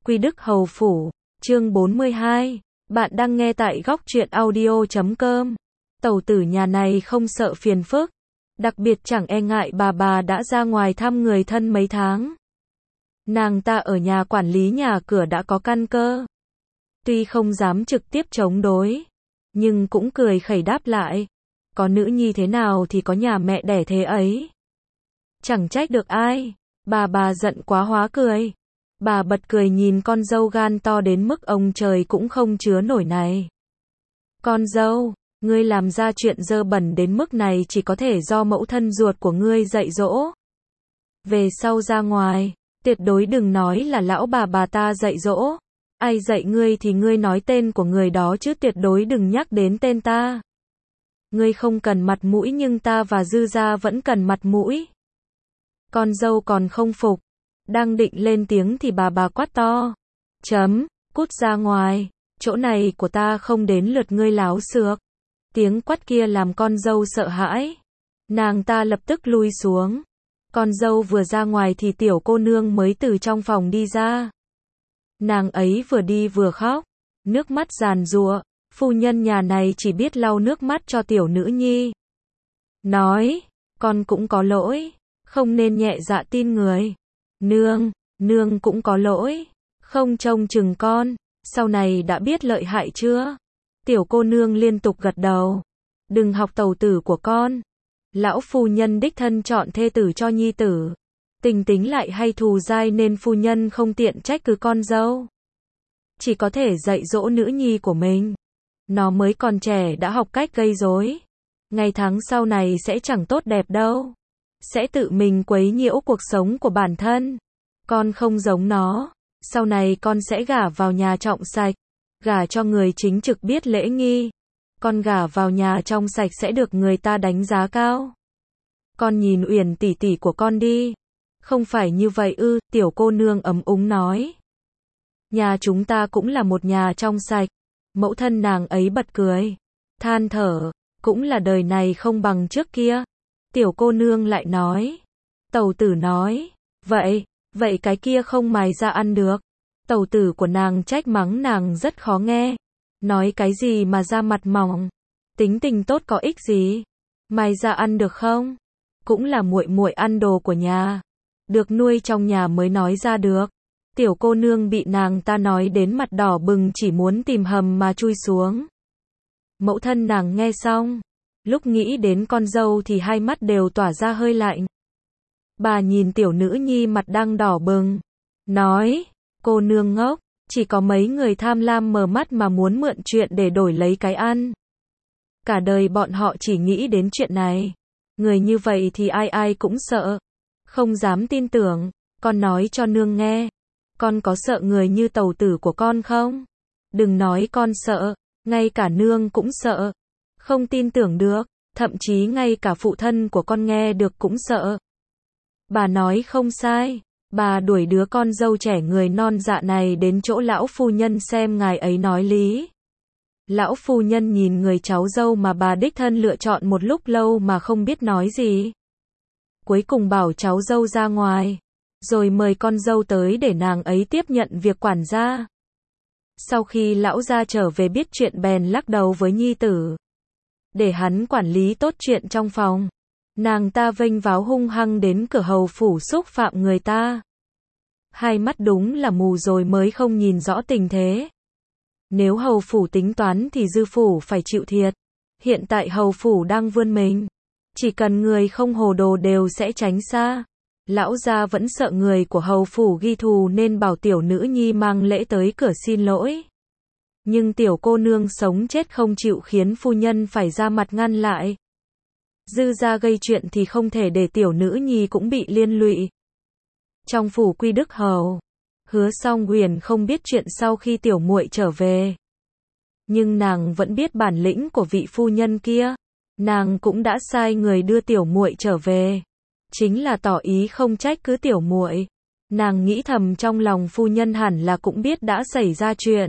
Quy Đức Hầu Phủ, chương 42. Bạn đang nghe tại góc truyện audio.com. Tẩu tử nhà này không sợ phiền phức, đặc biệt chẳng e ngại bà đã ra ngoài thăm người thân mấy tháng. Nàng ta ở nhà quản lý nhà cửa đã có căn cơ. Tuy không dám trực tiếp chống đối, nhưng cũng cười khẩy đáp lại. Có nữ nhi thế nào thì có nhà mẹ đẻ thế ấy. Chẳng trách được ai. Bà giận quá hóa cười. Bà bật cười nhìn con dâu gan to đến mức ông trời cũng không chứa nổi này. Con dâu, ngươi làm ra chuyện dơ bẩn đến mức này chỉ có thể do mẫu thân ruột của ngươi dạy dỗ. Về sau ra ngoài, tuyệt đối đừng nói là lão bà ta dạy dỗ. Ai dạy ngươi thì ngươi nói tên của người đó chứ tuyệt đối đừng nhắc đến tên ta. Ngươi không cần mặt mũi nhưng ta và Dư gia vẫn cần mặt mũi. Con dâu còn không phục, đang định lên tiếng thì bà quát to. Cút ra ngoài, chỗ này của ta không đến lượt ngươi láo xược. Tiếng quát kia làm con dâu sợ hãi. Nàng ta lập tức lui xuống. Con dâu vừa ra ngoài thì tiểu cô nương mới từ trong phòng đi ra. Nàng ấy vừa đi vừa khóc, nước mắt giàn giụa. Phu nhân nhà này chỉ biết lau nước mắt cho tiểu nữ nhi. Nói, con cũng có lỗi, không nên nhẹ dạ tin người. Nương cũng có lỗi, không trông chừng con, sau này đã biết lợi hại chưa? Tiểu cô nương liên tục gật đầu. Đừng học tẩu tử của con. Lão phu nhân đích thân chọn thê tử cho nhi tử. Tình tính lại hay thù dai nên phu nhân không tiện trách cứ con dâu. Chỉ có thể dạy dỗ nữ nhi của mình. Nó mới còn trẻ đã học cách gây rối. Ngày tháng sau này sẽ chẳng tốt đẹp đâu. Sẽ tự mình quấy nhiễu cuộc sống của bản thân. Con không giống nó. Sau này con sẽ gả vào nhà trọng sạch. Gả cho người chính trực biết lễ nghi. Con gả vào nhà trong sạch sẽ được người ta đánh giá cao. Con nhìn Uyển tỷ tỷ của con đi. Không phải như vậy ư? Tiểu cô nương ấm úng nói. Nhà chúng ta cũng là một nhà trong sạch. Mẫu thân nàng ấy bật cười, than thở, cũng là đời này không bằng trước kia. Tiểu cô nương lại nói. Tẩu tử nói, vậy cái kia không mài ra ăn được. Tẩu tử của nàng trách mắng nàng rất khó nghe. Nói cái gì mà da mặt mỏng, tính tình tốt có ích gì. Mài ra ăn được không? Cũng là muội ăn đồ của nhà, được nuôi trong nhà mới nói ra được. Tiểu cô nương bị nàng ta nói đến mặt đỏ bừng chỉ muốn tìm hầm mà chui xuống. Mẫu thân nàng nghe xong, lúc nghĩ đến con dâu thì hai mắt đều tỏa ra hơi lạnh. Bà nhìn tiểu nữ nhi mặt đang đỏ bừng, nói, cô nương ngốc, chỉ có mấy người tham lam mờ mắt mà muốn mượn chuyện để đổi lấy cái ăn. Cả đời bọn họ chỉ nghĩ đến chuyện này. Người như vậy thì ai cũng sợ, không dám tin tưởng. Con nói cho nương nghe. Con có sợ người như tẩu tử của con không? Đừng nói con sợ, ngay cả nương cũng sợ. Không tin tưởng được, thậm chí ngay cả phụ thân của con nghe được cũng sợ. Bà nói không sai, bà đuổi đứa con dâu trẻ người non dạ này đến chỗ lão phu nhân xem ngài ấy nói lý. Lão phu nhân nhìn người cháu dâu mà bà đích thân lựa chọn một lúc lâu mà không biết nói gì. Cuối cùng bảo cháu dâu ra ngoài. Rồi mời con dâu tới để nàng ấy tiếp nhận việc quản gia. Sau khi lão gia trở về biết chuyện bèn lắc đầu với nhi tử. Để hắn quản lý tốt chuyện trong phòng. Nàng ta vênh váo hung hăng đến cửa hầu phủ xúc phạm người ta. Hai mắt đúng là mù rồi mới không nhìn rõ tình thế. Nếu hầu phủ tính toán thì dư phủ phải chịu thiệt. Hiện tại hầu phủ đang vươn mình. Chỉ cần người không hồ đồ đều sẽ tránh xa. Lão gia vẫn sợ người của hầu phủ ghi thù nên bảo tiểu nữ nhi mang lễ tới cửa xin lỗi. Nhưng tiểu cô nương sống chết không chịu khiến phu nhân phải ra mặt ngăn lại. Dư gia gây chuyện thì không thể để tiểu nữ nhi cũng bị liên lụy. Trong phủ Quy Đức Hầu, Hứa Song Huyền không biết chuyện sau khi tiểu muội trở về. Nhưng nàng vẫn biết bản lĩnh của vị phu nhân kia. Nàng cũng đã sai người đưa tiểu muội trở về. Chính là tỏ ý không trách cứ tiểu muội. Nàng nghĩ thầm trong lòng phu nhân hẳn là cũng biết đã xảy ra chuyện.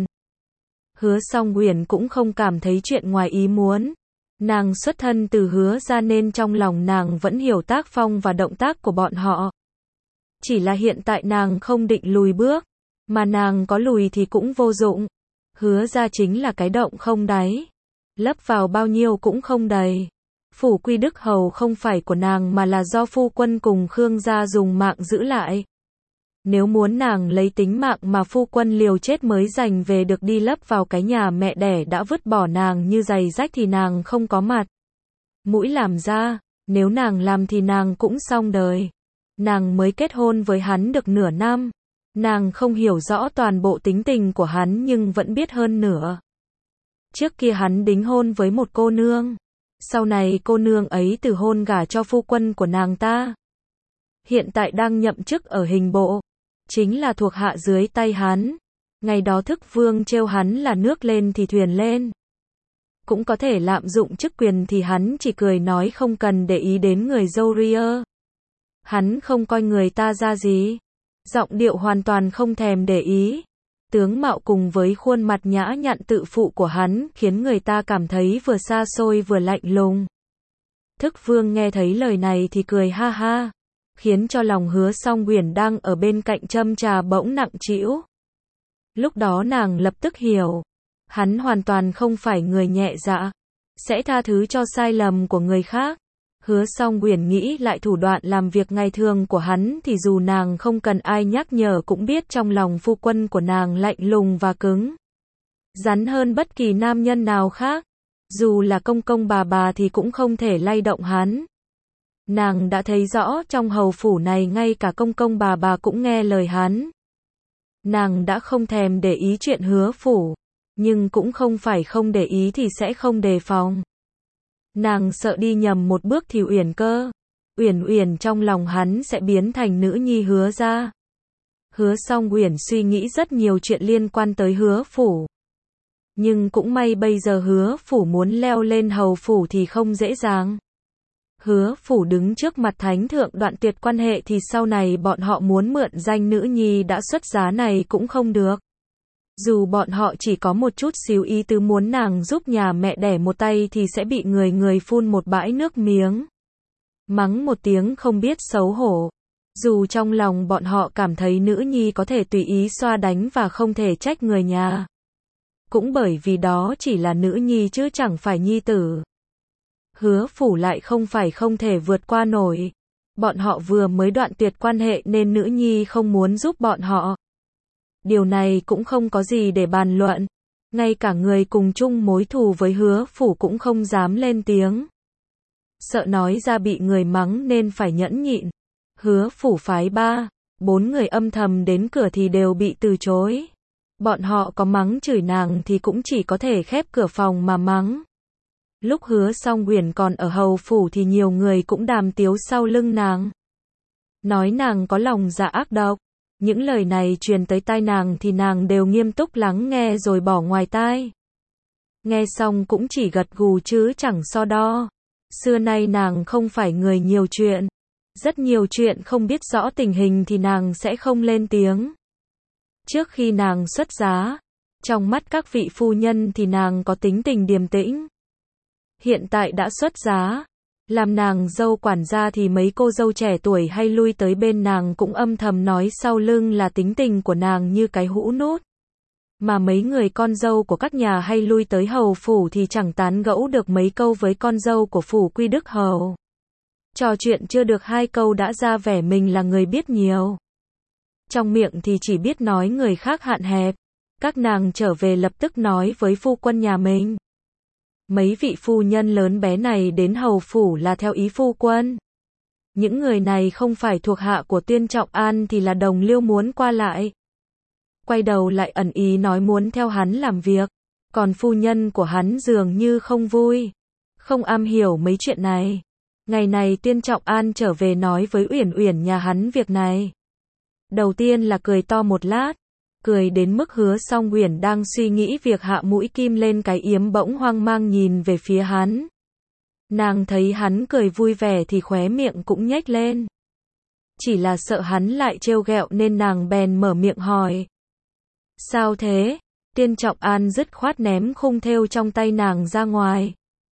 Hứa Song Huyền cũng không cảm thấy chuyện ngoài ý muốn. Nàng xuất thân từ Hứa gia nên trong lòng nàng vẫn hiểu tác phong và động tác của bọn họ. Chỉ là hiện tại nàng không định lùi bước. Mà nàng có lùi thì cũng vô dụng. Hứa ra chính là cái động không đáy. Lấp vào bao nhiêu cũng không đầy. Phủ Quy Đức Hầu không phải của nàng mà là do phu quân cùng Khương gia dùng mạng giữ lại. Nếu muốn nàng lấy tính mạng mà phu quân liều chết mới giành về được đi lấp vào cái nhà mẹ đẻ đã vứt bỏ nàng như giày rách thì nàng không có mặt mũi làm ra, nếu nàng làm thì nàng cũng xong đời. Nàng mới kết hôn với hắn được nửa năm. Nàng không hiểu rõ toàn bộ tính tình của hắn nhưng vẫn biết hơn nửa. Trước kia hắn đính hôn với một cô nương. Sau này cô nương ấy từ hôn gả cho phu quân của nàng ta. Hiện tại đang nhậm chức ở hình bộ. Chính là thuộc hạ dưới tay hắn. Ngày đó Thức Vương trêu hắn là nước lên thì thuyền lên. Cũng có thể lạm dụng chức quyền thì hắn chỉ cười nói không cần để ý đến người dâu ria. Hắn không coi người ta ra gì. Giọng điệu hoàn toàn không thèm để ý. Tướng mạo cùng với khuôn mặt nhã nhặn tự phụ của hắn khiến người ta cảm thấy vừa xa xôi vừa lạnh lùng. Thức Vương nghe thấy lời này thì cười ha ha, khiến cho lòng Hứa Song Uyển đang ở bên cạnh châm trà bỗng nặng trĩu. Lúc đó nàng lập tức hiểu, hắn hoàn toàn không phải người nhẹ dạ, sẽ tha thứ cho sai lầm của người khác. Hứa Song Uyển nghĩ lại thủ đoạn làm việc ngày thường của hắn thì dù nàng không cần ai nhắc nhở cũng biết trong lòng phu quân của nàng lạnh lùng và cứng rắn hơn bất kỳ nam nhân nào khác. Dù là công công bà thì cũng không thể lay động hắn. Nàng đã thấy rõ trong hầu phủ này ngay cả công công bà cũng nghe lời hắn. Nàng đã không thèm để ý chuyện Hứa phủ, nhưng cũng không phải không để ý thì sẽ không đề phòng. Nàng sợ đi nhầm một bước thì Uyển Cơ, Uyển Uyển trong lòng hắn sẽ biến thành nữ nhi Hứa gia. Hứa Song Uyển suy nghĩ rất nhiều chuyện liên quan tới Hứa phủ. Nhưng cũng may bây giờ Hứa phủ muốn leo lên hầu phủ thì không dễ dàng. Hứa phủ đứng trước mặt thánh thượng đoạn tuyệt quan hệ thì sau này bọn họ muốn mượn danh nữ nhi đã xuất giá này cũng không được. Dù bọn họ chỉ có một chút xíu ý tứ muốn nàng giúp nhà mẹ đẻ một tay thì sẽ bị người phun một bãi nước miếng. Mắng một tiếng không biết xấu hổ. Dù trong lòng bọn họ cảm thấy nữ nhi có thể tùy ý xoa đánh và không thể trách người nhà. Cũng bởi vì đó chỉ là nữ nhi chứ chẳng phải nhi tử. Hứa phủ lại không phải không thể vượt qua nổi. Bọn họ vừa mới đoạn tuyệt quan hệ nên nữ nhi không muốn giúp bọn họ. Điều này cũng không có gì để bàn luận. Ngay cả người cùng chung mối thù với Hứa phủ cũng không dám lên tiếng. Sợ nói ra bị người mắng nên phải nhẫn nhịn. Hứa phủ phái 4 người âm thầm đến cửa thì đều bị từ chối. Bọn họ có mắng chửi nàng thì cũng chỉ có thể khép cửa phòng mà mắng. Lúc Hứa Song Uyển còn ở hầu phủ thì nhiều người cũng đàm tiếu sau lưng nàng. Nói nàng có lòng dạ ác độc. Những lời này truyền tới tai nàng thì nàng đều nghiêm túc lắng nghe rồi bỏ ngoài tai. Nghe xong cũng chỉ gật gù chứ chẳng so đo. Xưa nay nàng không phải người nhiều chuyện. Rất nhiều chuyện không biết rõ tình hình thì nàng sẽ không lên tiếng. Trước khi nàng xuất giá, trong mắt các vị phu nhân thì nàng có tính tình điềm tĩnh. Hiện tại đã xuất giá, làm nàng dâu quản gia thì mấy cô dâu trẻ tuổi hay lui tới bên nàng cũng âm thầm nói sau lưng là tính tình của nàng như cái hũ nút. Mà mấy người con dâu của các nhà hay lui tới hầu phủ thì chẳng tán gẫu được mấy câu với con dâu của phủ Quy Đức Hầu. Trò chuyện chưa được 2 câu đã ra vẻ mình là người biết nhiều. Trong miệng thì chỉ biết nói người khác hạn hẹp. Các nàng trở về lập tức nói với phu quân nhà mình. Mấy vị phu nhân lớn bé này đến hầu phủ là theo ý phu quân. Những người này không phải thuộc hạ của Tuyên Trọng An thì là đồng liêu muốn qua lại. Quay đầu lại ẩn ý nói muốn theo hắn làm việc. Còn phu nhân của hắn dường như không vui. Không am hiểu mấy chuyện này. Ngày này Tuyên Trọng An trở về nói với Uyển Uyển nhà hắn việc này. Đầu tiên là cười to một lát. Cười đến mức Hứa Song Uyển đang suy nghĩ việc hạ mũi kim lên cái yếm bỗng hoang mang nhìn về phía hắn. Nàng thấy hắn cười vui vẻ thì khóe miệng cũng nhếch lên. Chỉ là sợ hắn lại trêu ghẹo nên nàng bèn mở miệng hỏi. Sao thế? Tuyên Trọng An dứt khoát ném khung thêu trong tay nàng ra ngoài.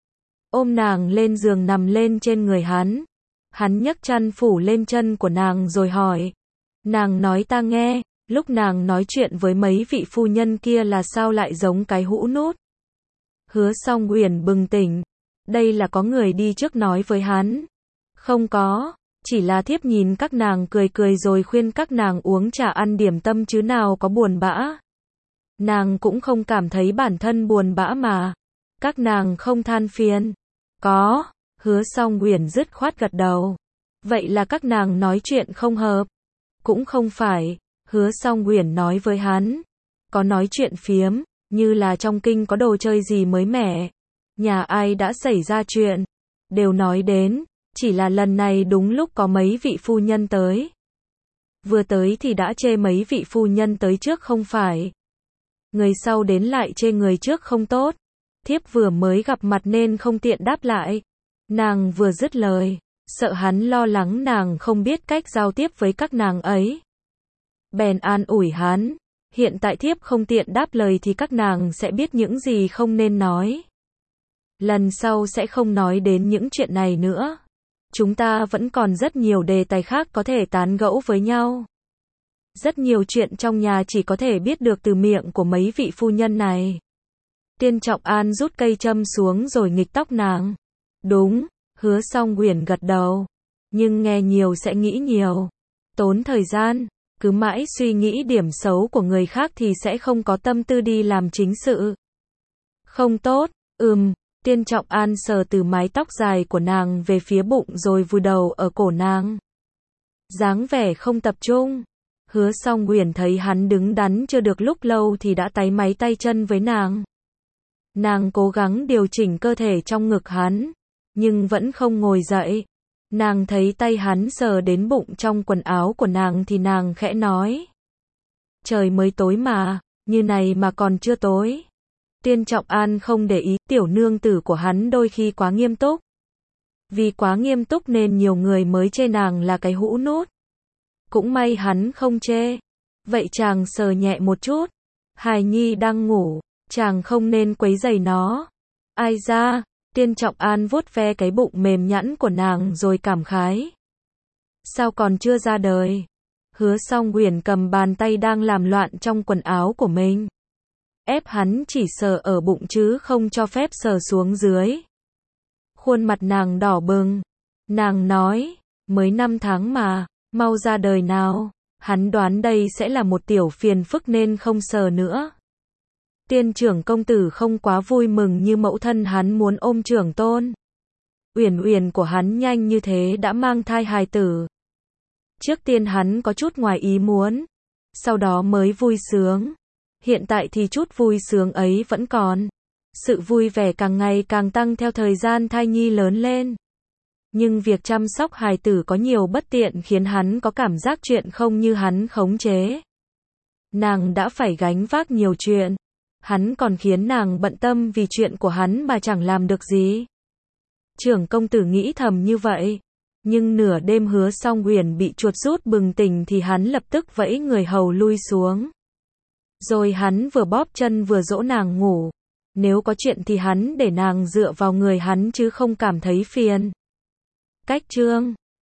Ôm nàng lên giường nằm lên trên người hắn. Hắn nhấc chăn phủ lên chân của nàng rồi hỏi. Nàng nói ta nghe. Lúc nàng nói chuyện với mấy vị phu nhân kia là sao lại giống cái hũ nút. Hứa Song Uyển bừng tỉnh. Đây là có người đi trước nói với hắn. Không có, chỉ là thiếp nhìn các nàng cười cười rồi khuyên các nàng uống trà ăn điểm tâm chứ nào có buồn bã. Nàng cũng không cảm thấy bản thân buồn bã mà. Các nàng không than phiền. Có, Hứa Song Uyển dứt khoát gật đầu. Vậy là các nàng nói chuyện không hợp. Cũng không phải, Hứa Song Uyển nói với hắn. Có nói chuyện phiếm, như là trong kinh có đồ chơi gì mới mẻ. Nhà ai đã xảy ra chuyện. Đều nói đến, chỉ là lần này đúng lúc có mấy vị phu nhân tới. Vừa tới thì đã chê mấy vị phu nhân tới trước không phải. Người sau đến lại chê người trước không tốt. Thiếp vừa mới gặp mặt nên không tiện đáp lại. Nàng vừa dứt lời, sợ hắn lo lắng nàng không biết cách giao tiếp với các nàng ấy. Bèn an ủi hắn, hiện tại thiếp không tiện đáp lời thì các nàng sẽ biết những gì không nên nói. Lần sau sẽ không nói đến những chuyện này nữa. Chúng ta vẫn còn rất nhiều đề tài khác có thể tán gẫu với nhau. Rất nhiều chuyện trong nhà chỉ có thể biết được từ miệng của mấy vị phu nhân này. Tiên Trọng An rút cây châm xuống rồi nghịch tóc nàng. Đúng, Hứa Song Uyển gật đầu. Nhưng nghe nhiều sẽ nghĩ nhiều. Tốn thời gian, cứ mãi suy nghĩ điểm xấu của người khác thì sẽ không có tâm tư đi làm chính sự. Không tốt, Tiên Trọng An sờ từ mái tóc dài của nàng về phía bụng rồi vùi đầu ở cổ nàng. Dáng vẻ không tập trung. Hứa Song Uyển thấy hắn đứng đắn chưa được lúc lâu thì đã táy máy tay chân với nàng. Nàng cố gắng điều chỉnh cơ thể trong ngực hắn, nhưng vẫn không ngồi dậy. Nàng thấy tay hắn sờ đến bụng trong quần áo của nàng thì nàng khẽ nói. Trời mới tối mà, như này mà còn chưa tối. Tiên Trọng An không để ý, tiểu nương tử của hắn đôi khi quá nghiêm túc. Vì quá nghiêm túc nên nhiều người mới chê nàng là cái hũ nút. Cũng may hắn không chê. Vậy chàng sờ nhẹ một chút. Hài nhi đang ngủ, chàng không nên quấy rầy nó. Ai ra, Tiên Trọng An vuốt ve cái bụng mềm nhẵn của nàng rồi cảm khái. Sao còn chưa ra đời? Hứa Song Uyển cầm bàn tay đang làm loạn trong quần áo của mình. Ép hắn chỉ sờ ở bụng chứ không cho phép sờ xuống dưới. Khuôn mặt nàng đỏ bừng. Nàng nói, mới 5 tháng mà, mau ra đời nào. Hắn đoán đây sẽ là một tiểu phiền phức nên không sờ nữa. Tiên trưởng công tử không quá vui mừng như mẫu thân hắn muốn ôm trưởng tôn. Uyển Uyển của hắn nhanh như thế đã mang thai hài tử. Trước tiên hắn có chút ngoài ý muốn, sau đó mới vui sướng. Hiện tại thì chút vui sướng ấy vẫn còn. Sự vui vẻ càng ngày càng tăng theo thời gian thai nhi lớn lên. Nhưng việc chăm sóc hài tử có nhiều bất tiện khiến hắn có cảm giác chuyện không như hắn khống chế. Nàng đã phải gánh vác nhiều chuyện. Hắn còn khiến nàng bận tâm vì chuyện của hắn mà chẳng làm được gì. Trưởng công tử nghĩ thầm như vậy. Nhưng nửa đêm Hứa Song Uyển bị chuột rút bừng tỉnh thì hắn lập tức vẫy người hầu lui xuống. Rồi hắn vừa bóp chân vừa dỗ nàng ngủ. Nếu có chuyện thì hắn để nàng dựa vào người hắn chứ không cảm thấy phiền. Cách chương